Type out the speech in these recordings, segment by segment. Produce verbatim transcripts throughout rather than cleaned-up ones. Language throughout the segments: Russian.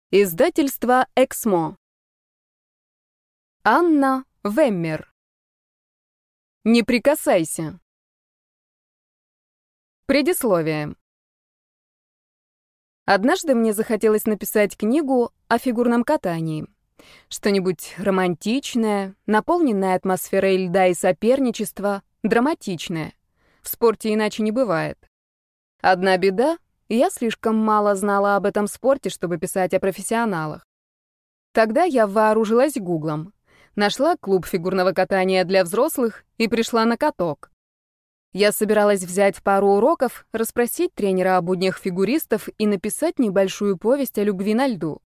Издательство «Эксмо». Анна Веммер. Не прикасайся. Предисловие. Однажды мне захотелось написать книгу о фигурном катании. Что-нибудь романтичное, наполненное атмосферой льда и соперничества, драматичное. В спорте иначе не бывает. Одна беда — я слишком мало знала об этом спорте, чтобы писать о профессионалах. Тогда я вооружилась гуглом. Нашла клуб фигурного катания для взрослых и пришла на каток. Я собиралась взять пару уроков, расспросить тренера о буднях фигуристов и написать небольшую повесть о любви на льду.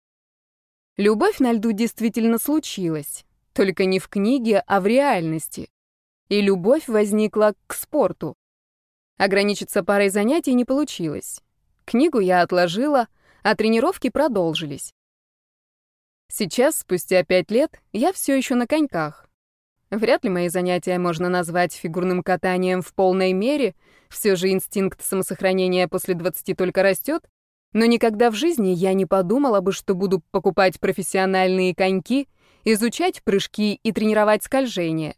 Любовь на льду действительно случилась, только не в книге, а в реальности. И любовь возникла к спорту. Ограничиться парой занятий не получилось. Книгу я отложила, а тренировки продолжились. Сейчас, спустя пять лет, я все еще на коньках. Вряд ли мои занятия можно назвать фигурным катанием в полной мере, все же инстинкт самосохранения после двадцати только растет, но никогда в жизни я не подумала бы, что буду покупать профессиональные коньки, изучать прыжки и тренировать скольжение.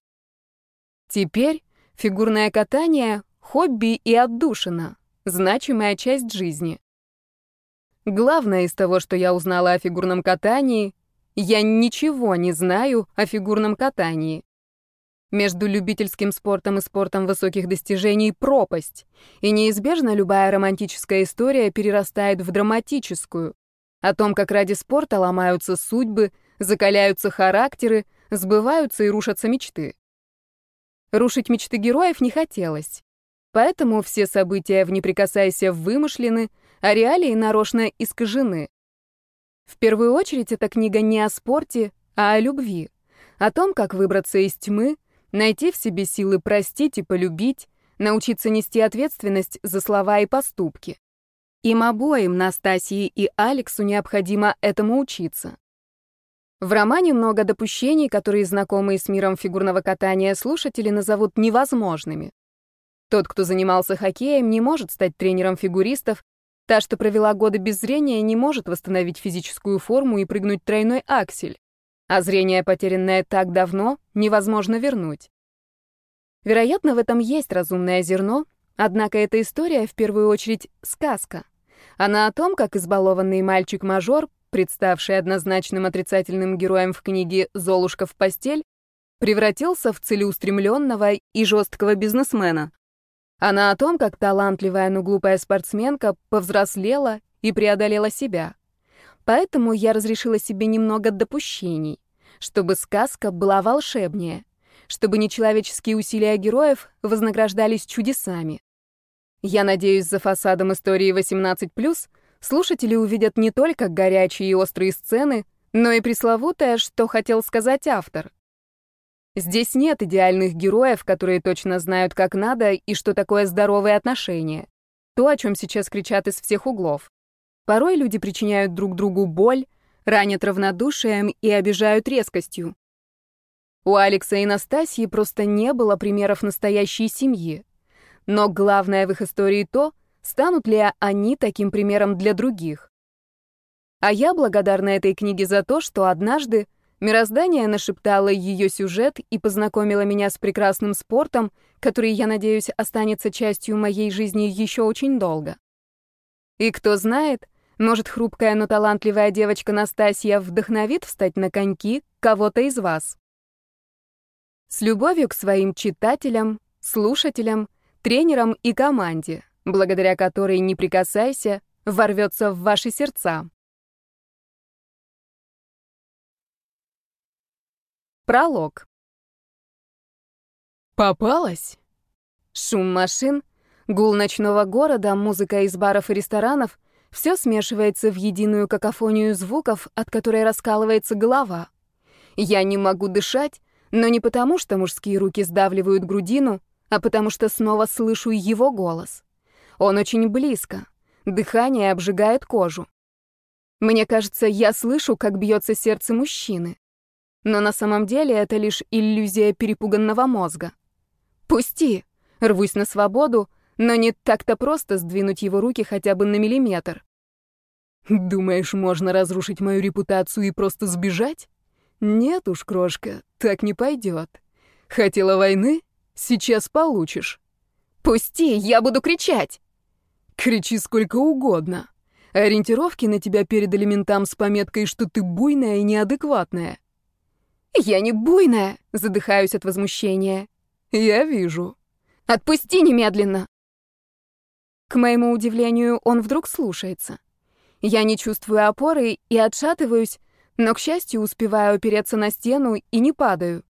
Теперь фигурное катание — хобби и отдушина, значимая часть жизни. Главное из того, что я узнала о фигурном катании — я ничего не знаю о фигурном катании. Между любительским спортом и спортом высоких достижений пропасть, и неизбежно любая романтическая история перерастает в драматическую, о том, как ради спорта ломаются судьбы, закаляются характеры, сбываются и рушатся мечты. Рушить мечты героев не хотелось, поэтому все события в «Не прикасайся» вымышлены, а реалии нарочно искажены. В первую очередь, эта книга не о спорте, а о любви, о том, как выбраться из тьмы, найти в себе силы простить и полюбить, научиться нести ответственность за слова и поступки. Им обоим, Настасье и Алексу, необходимо этому учиться. В романе много допущений, которые знакомые с миром фигурного катания слушатели назовут невозможными. Тот, кто занимался хоккеем, не может стать тренером фигуристов. Та, что провела годы без зрения, не может восстановить физическую форму и прыгнуть тройной аксель. А зрение, потерянное так давно, невозможно вернуть. Вероятно, в этом есть разумное зерно, однако эта история в первую очередь сказка. Она о том, как избалованный мальчик-мажор, представший однозначным отрицательным героем в книге «Золушка в постель», превратился в целеустремленного и жесткого бизнесмена. Она о том, как талантливая, но глупая спортсменка повзрослела и преодолела себя. Поэтому я разрешила себе немного допущений, чтобы сказка была волшебнее, чтобы нечеловеческие усилия героев вознаграждались чудесами. Я надеюсь, за фасадом истории восемнадцать плюс слушатели увидят не только горячие и острые сцены, но и пресловутое, что хотел сказать автор. Здесь нет идеальных героев, которые точно знают, как надо и что такое здоровые отношения. То, о чем сейчас кричат из всех углов. Порой люди причиняют друг другу боль, ранят равнодушием и обижают резкостью. У Алекса и Настасьи просто не было примеров настоящей семьи. Но главное в их истории то, станут ли они таким примером для других. А я благодарна этой книге за то, что однажды мироздание нашептало ее сюжет и познакомило меня с прекрасным спортом, который, я надеюсь, останется частью моей жизни еще очень долго. И кто знает, может, хрупкая, но талантливая девочка Настасья вдохновит встать на коньки кого-то из вас. С любовью к своим читателям, слушателям, тренерам и команде, благодаря которой «Не прикасайся» ворвется в ваши сердца. Пролог. Попалась? Шум машин, гул ночного города, музыка из баров и ресторанов — все смешивается в единую какофонию звуков, от которой раскалывается голова. Я не могу дышать, но не потому, что мужские руки сдавливают грудину, а потому что снова слышу его голос. Он очень близко. Дыхание обжигает кожу. Мне кажется, я слышу, как бьется сердце мужчины. Но на самом деле это лишь иллюзия перепуганного мозга. «Пусти!» Рвусь на свободу, но не так-то просто сдвинуть его руки хотя бы на миллиметр. Думаешь, можно разрушить мою репутацию и просто сбежать? Нет уж, крошка, так не пойдет. Хотела войны? Сейчас получишь. Пусти, я буду кричать. Кричи сколько угодно. Ориентировки на тебя передали ментам с пометкой, что ты буйная и неадекватная. Я не буйная, задыхаюсь от возмущения. Я вижу. Отпусти немедленно. К моему удивлению, он вдруг слушается. Я не чувствую опоры и отшатываюсь, но, к счастью, успеваю опереться на стену и не падаю.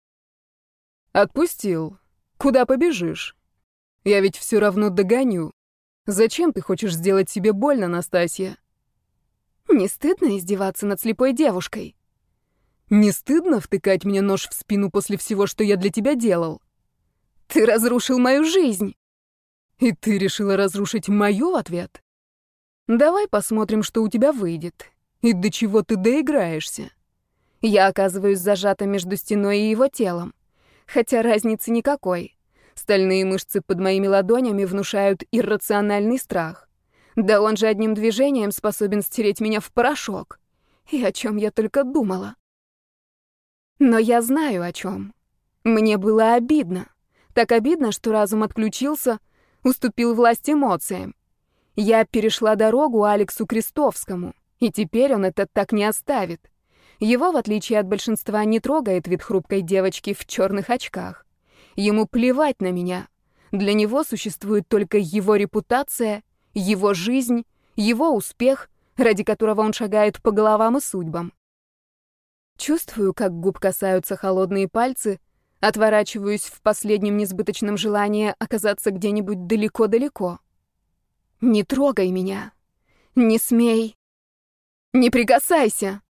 Отпустил. Куда побежишь? Я ведь все равно догоню. Зачем ты хочешь сделать себе больно, Настасья? Не стыдно издеваться над слепой девушкой? Не стыдно втыкать мне нож в спину после всего, что я для тебя делал? Ты разрушил мою жизнь. И ты решила разрушить мою в ответ? Давай посмотрим, что у тебя выйдет. И до чего ты доиграешься. Я оказываюсь зажата между стеной и его телом. Хотя разницы никакой. Стальные мышцы под моими ладонями внушают иррациональный страх. Да он же одним движением способен стереть меня в порошок. И о чем я только думала. Но я знаю, о чем. Мне было обидно. Так обидно, что разум отключился, уступил власть эмоциям. Я перешла дорогу Алексу Крестовскому, и теперь он это так не оставит. Его, в отличие от большинства, не трогает вид хрупкой девочки в черных очках. Ему плевать на меня. Для него существует только его репутация, его жизнь, его успех, ради которого он шагает по головам и судьбам. Чувствую, как губ касаются холодные пальцы, отворачиваюсь в последнем несбыточном желании оказаться где-нибудь далеко-далеко. Не трогай меня. Не смей. Не прикасайся.